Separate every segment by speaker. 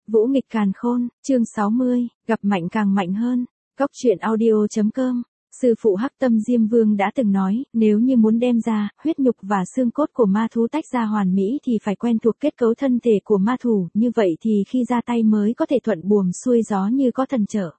Speaker 1: Vũ nghịch càn khôn, chương 60, gặp mạnh càng mạnh hơn. Góc truyện audio.com. Sư phụ Hắc Tâm Diêm Vương đã từng nói, nếu như muốn đem ra, huyết nhục và xương cốt của ma thú tách ra hoàn mỹ thì phải quen thuộc kết cấu thân thể của ma thủ, như vậy thì khi ra tay mới có thể thuận buồm xuôi gió như có thần trợ.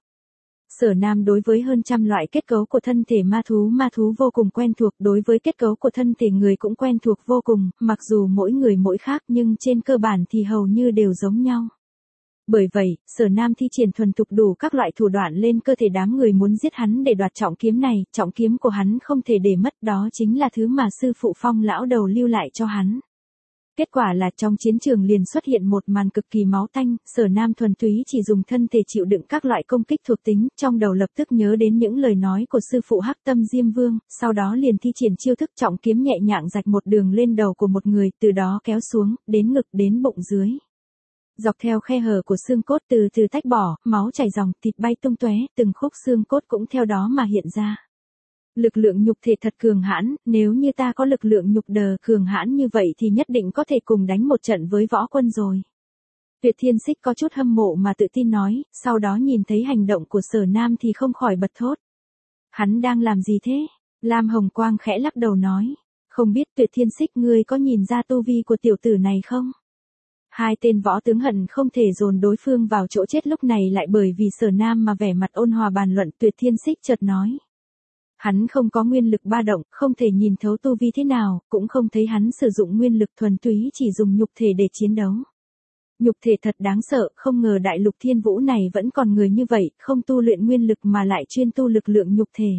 Speaker 1: Sở Nam đối với hơn trăm loại kết cấu của thân thể ma thú vô cùng quen thuộc, đối với kết cấu của thân thể người cũng quen thuộc vô cùng, mặc dù mỗi người mỗi khác nhưng trên cơ bản thì hầu như đều giống nhau. Bởi vậy, Sở Nam thi triển thuần thục đủ các loại thủ đoạn lên cơ thể đám người muốn giết hắn để đoạt trọng kiếm này, trọng kiếm của hắn không thể để mất, đó chính là thứ mà sư phụ Phong lão đầu lưu lại cho hắn. Kết quả là trong chiến trường liền xuất hiện một màn cực kỳ máu tanh, Sở Nam thuần túy chỉ dùng thân thể chịu đựng các loại công kích thuộc tính, trong đầu lập tức nhớ đến những lời nói của sư phụ Hắc Tâm Diêm Vương, sau đó liền thi triển chiêu thức trọng kiếm nhẹ nhàng rạch một đường lên đầu của một người, từ đó kéo xuống, đến ngực đến bụng dưới. Dọc theo khe hở của xương cốt từ từ tách bỏ, máu chảy ròng, thịt bay tung tóe, từng khúc xương cốt cũng theo đó mà hiện ra. Lực lượng nhục thể thật cường hãn, nếu như ta có lực lượng nhục đờ cường hãn như vậy thì nhất định có thể cùng đánh một trận với võ quân rồi. Tuyệt Thiên Xích có chút hâm mộ mà tự tin nói, sau đó nhìn thấy hành động của Sở Nam thì không khỏi bật thốt. Hắn đang làm gì thế? Lam Hồng Quang khẽ lắc đầu nói, không biết Tuyệt Thiên Xích ngươi có nhìn ra tu vi của tiểu tử này không? Hai tên võ tướng hận không thể dồn đối phương vào chỗ chết, lúc này lại bởi vì Sở Nam mà vẻ mặt ôn hòa bàn luận. Tuyệt Thiên Xích chợt nói. Hắn không có nguyên lực ba động, không thể nhìn thấu tu vi thế nào, cũng không thấy hắn sử dụng nguyên lực, thuần túy chỉ dùng nhục thể để chiến đấu. Nhục thể thật đáng sợ, không ngờ đại lục thiên vũ này vẫn còn người như vậy, không tu luyện nguyên lực mà lại chuyên tu lực lượng nhục thể.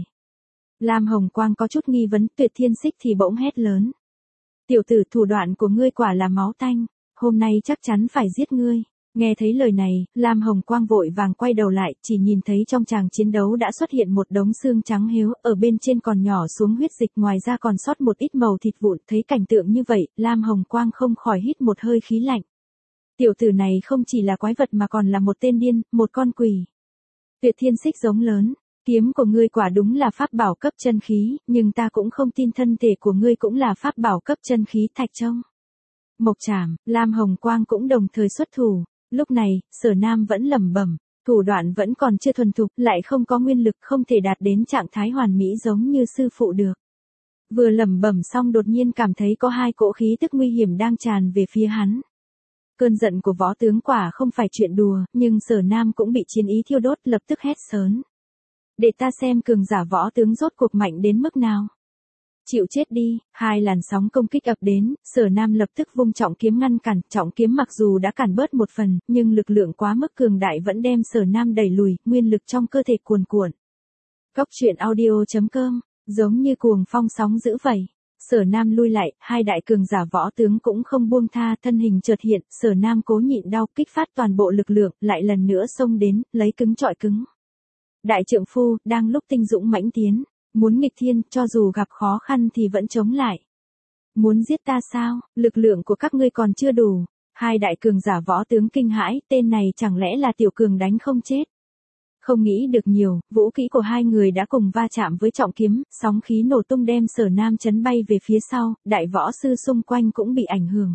Speaker 1: Lam Hồng Quang có chút nghi vấn, Tuyệt Thiên Xích thì bỗng hét lớn. Tiểu tử, thủ đoạn của ngươi quả là máu tanh, hôm nay chắc chắn phải giết ngươi. Nghe thấy lời này, Lam Hồng Quang vội vàng quay đầu lại, chỉ nhìn thấy trong tràng chiến đấu đã xuất hiện một đống xương trắng héo, ở bên trên còn nhỏ xuống huyết dịch, ngoài ra còn sót một ít màu thịt vụn. Thấy cảnh tượng như vậy, Lam Hồng Quang không khỏi hít một hơi khí lạnh. Tiểu tử này không chỉ là quái vật mà còn là một tên điên, một con quỷ. Tuyệt Thiên Xích giống lớn, kiếm của ngươi quả đúng là pháp bảo cấp chân khí, nhưng ta cũng không tin thân thể của ngươi cũng là pháp bảo cấp chân khí. Thạch Trông, Mộc Trảm, Lam Hồng Quang cũng đồng thời xuất thủ. Lúc này, Sở Nam vẫn lẩm bẩm, thủ đoạn vẫn còn chưa thuần thục, lại không có nguyên lực, không thể đạt đến trạng thái hoàn mỹ giống như sư phụ được. Vừa lẩm bẩm xong đột nhiên cảm thấy có hai cỗ khí tức nguy hiểm đang tràn về phía hắn. Cơn giận của võ tướng quả không phải chuyện đùa, nhưng Sở Nam cũng bị chiến ý thiêu đốt, lập tức hét sớn. Để ta xem cường giả võ tướng rốt cuộc mạnh đến mức nào. Chịu chết đi. Hai làn sóng công kích ập đến, Sở Nam lập tức vung trọng kiếm ngăn cản, trọng kiếm mặc dù đã cản bớt một phần, nhưng lực lượng quá mức cường đại vẫn đem Sở Nam đẩy lùi, nguyên lực trong cơ thể cuồn cuộn. Góc truyện audio.com, giống như cuồng phong sóng dữ vậy. Sở Nam lui lại, hai đại cường giả võ tướng cũng không buông tha, thân hình chợt hiện, Sở Nam cố nhịn đau, kích phát toàn bộ lực lượng, lại lần nữa xông đến, lấy cứng trọi cứng. Đại trượng phu, đang lúc tinh dũng mãnh tiến. Muốn nghịch thiên, cho dù gặp khó khăn thì vẫn chống lại. Muốn giết ta sao? Lực lượng của các ngươi còn chưa đủ. Hai đại cường giả võ tướng kinh hãi, tên này chẳng lẽ là tiểu cường đánh không chết. Không nghĩ được nhiều, vũ kỹ của hai người đã cùng va chạm với trọng kiếm, sóng khí nổ tung đem Sở Nam chấn bay về phía sau, đại võ sư xung quanh cũng bị ảnh hưởng.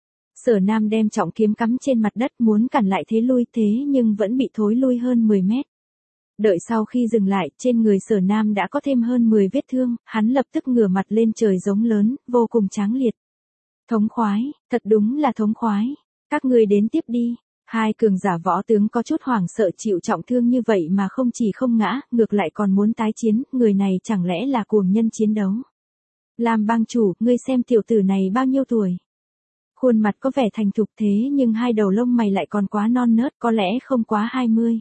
Speaker 1: Sở Nam đem trọng kiếm cắm trên mặt đất muốn cản lại thế lui, thế nhưng vẫn bị thối lui hơn 10 mét. Đợi sau khi dừng lại, trên người Sở Nam đã có thêm hơn 10 vết thương, hắn lập tức ngửa mặt lên trời giống lớn, vô cùng tráng liệt. Thống khoái, thật đúng là thống khoái. Các ngươi đến tiếp đi. Hai cường giả võ tướng có chút hoảng sợ, chịu trọng thương như vậy mà không chỉ không ngã, ngược lại còn muốn tái chiến, người này chẳng lẽ là cuồng nhân chiến đấu. Lam bang chủ, ngươi xem tiểu tử này bao nhiêu tuổi? Khuôn mặt có vẻ thành thục thế nhưng hai đầu lông mày lại còn quá non nớt, có lẽ không quá 20.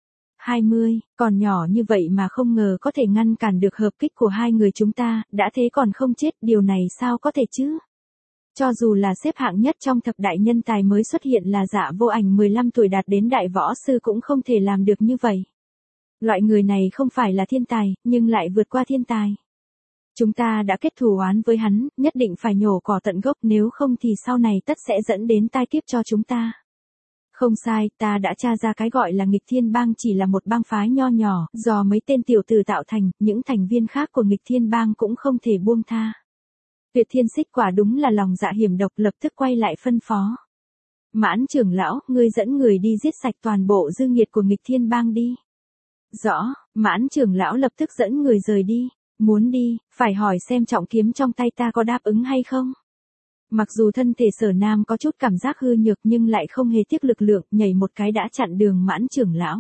Speaker 1: 20, còn nhỏ như vậy mà không ngờ có thể ngăn cản được hợp kích của hai người chúng ta, đã thế còn không chết, điều này sao có thể chứ? Cho dù là xếp hạng nhất trong thập đại nhân tài mới xuất hiện là Dạ Vô Ảnh 15 tuổi đạt đến đại võ sư cũng không thể làm được như vậy. Loại người này không phải là thiên tài, nhưng lại vượt qua thiên tài. Chúng ta đã kết thù oán với hắn, nhất định phải nhổ cỏ tận gốc, nếu không thì sau này tất sẽ dẫn đến tai kiếp cho chúng ta. Không sai, ta đã tra ra cái gọi là nghịch thiên bang chỉ là một bang phái nho nhỏ, do mấy tên tiểu tử tạo thành, những thành viên khác của nghịch thiên bang cũng không thể buông tha. Tuyệt Thiên Xích quả đúng là lòng dạ hiểm độc, lập tức quay lại phân phó. Mãn trưởng lão, ngươi dẫn người đi giết sạch toàn bộ dư nghiệt của nghịch thiên bang đi. Rõ, Mãn trưởng lão lập tức dẫn người rời đi. Muốn đi, phải hỏi xem trọng kiếm trong tay ta có đáp ứng hay không. Mặc dù thân thể Sở Nam có chút cảm giác hư nhược nhưng lại không hề tiếc lực lượng, nhảy một cái đã chặn đường Mãn trưởng lão.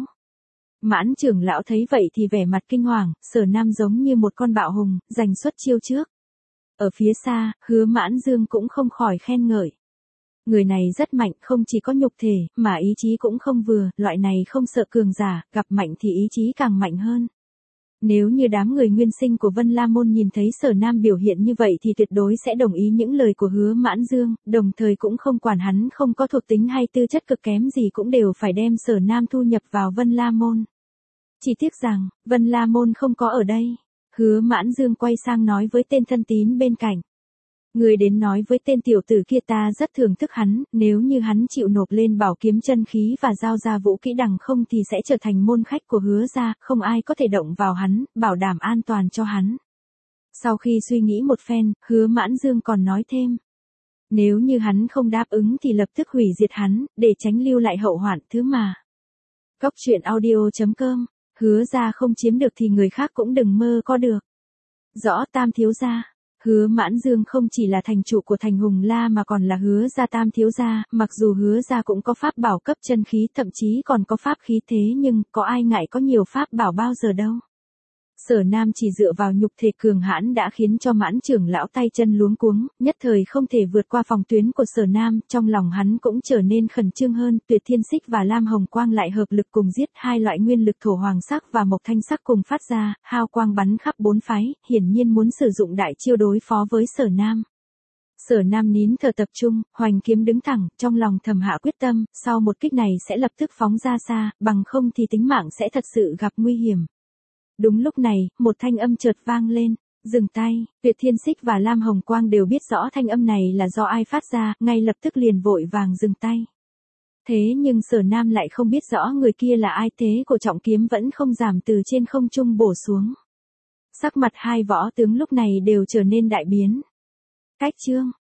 Speaker 1: Mãn trưởng lão thấy vậy thì vẻ mặt kinh hoàng, Sở Nam giống như một con bạo hùng, giành xuất chiêu trước. Ở phía xa, Hứa Mãn Dương cũng không khỏi khen ngợi. Người này rất mạnh, không chỉ có nhục thể, mà ý chí cũng không vừa, loại này không sợ cường giả, gặp mạnh thì ý chí càng mạnh hơn. Nếu như đám người nguyên sinh của Vân La Môn nhìn thấy Sở Nam biểu hiện như vậy thì tuyệt đối sẽ đồng ý những lời của Hứa Mãn Dương, đồng thời cũng không quản hắn không có thuộc tính hay tư chất cực kém gì cũng đều phải đem Sở Nam thu nhập vào Vân La Môn. Chỉ tiếc rằng, Vân La Môn không có ở đây. Hứa Mãn Dương quay sang nói với tên thân tín bên cạnh. Người đến nói với tên tiểu tử kia ta rất thưởng thức hắn, nếu như hắn chịu nộp lên bảo kiếm chân khí và giao ra vũ kỹ đằng không thì sẽ trở thành môn khách của Hứa gia, không ai có thể động vào hắn, bảo đảm an toàn cho hắn. Sau khi suy nghĩ một phen, Hứa Mãn Dương còn nói thêm. Nếu như hắn không đáp ứng thì lập tức hủy diệt hắn, để tránh lưu lại hậu hoạn thứ mà. Cốc truyện audio.com, Hứa gia không chiếm được thì người khác cũng đừng mơ có được. Rõ Tam thiếu gia. Hứa Mãn Dương không chỉ là thành chủ của thành Hùng La mà còn là Hứa gia tam thiếu gia, mặc dù Hứa gia cũng có pháp bảo cấp chân khí, thậm chí còn có pháp khí thế nhưng có ai ngại có nhiều pháp bảo bao giờ đâu. Sở Nam chỉ dựa vào nhục thể cường hãn đã khiến cho Mãn trưởng lão tay chân luống cuống, nhất thời không thể vượt qua phòng tuyến của Sở Nam, trong lòng hắn cũng trở nên khẩn trương hơn, Tuyệt Thiên Xích và Lam Hồng Quang lại hợp lực cùng giết, hai loại nguyên lực thổ hoàng sắc và mộc thanh sắc cùng phát ra, hào quang bắn khắp bốn phái, hiển nhiên muốn sử dụng đại chiêu đối phó với Sở Nam. Sở Nam nín thở tập trung, hoành kiếm đứng thẳng, trong lòng thầm hạ quyết tâm, sau một kích này sẽ lập tức phóng ra xa, bằng không thì tính mạng sẽ thật sự gặp nguy hiểm. Đúng lúc này, một thanh âm chợt vang lên, dừng tay, Tuyệt Thiên Xích và Lam Hồng Quang đều biết rõ thanh âm này là do ai phát ra, ngay lập tức liền vội vàng dừng tay. Thế nhưng Sở Nam lại không biết rõ người kia là ai, thế của trọng kiếm vẫn không giảm từ trên không trung bổ xuống. Sắc mặt hai võ tướng lúc này đều trở nên đại biến. Cách chương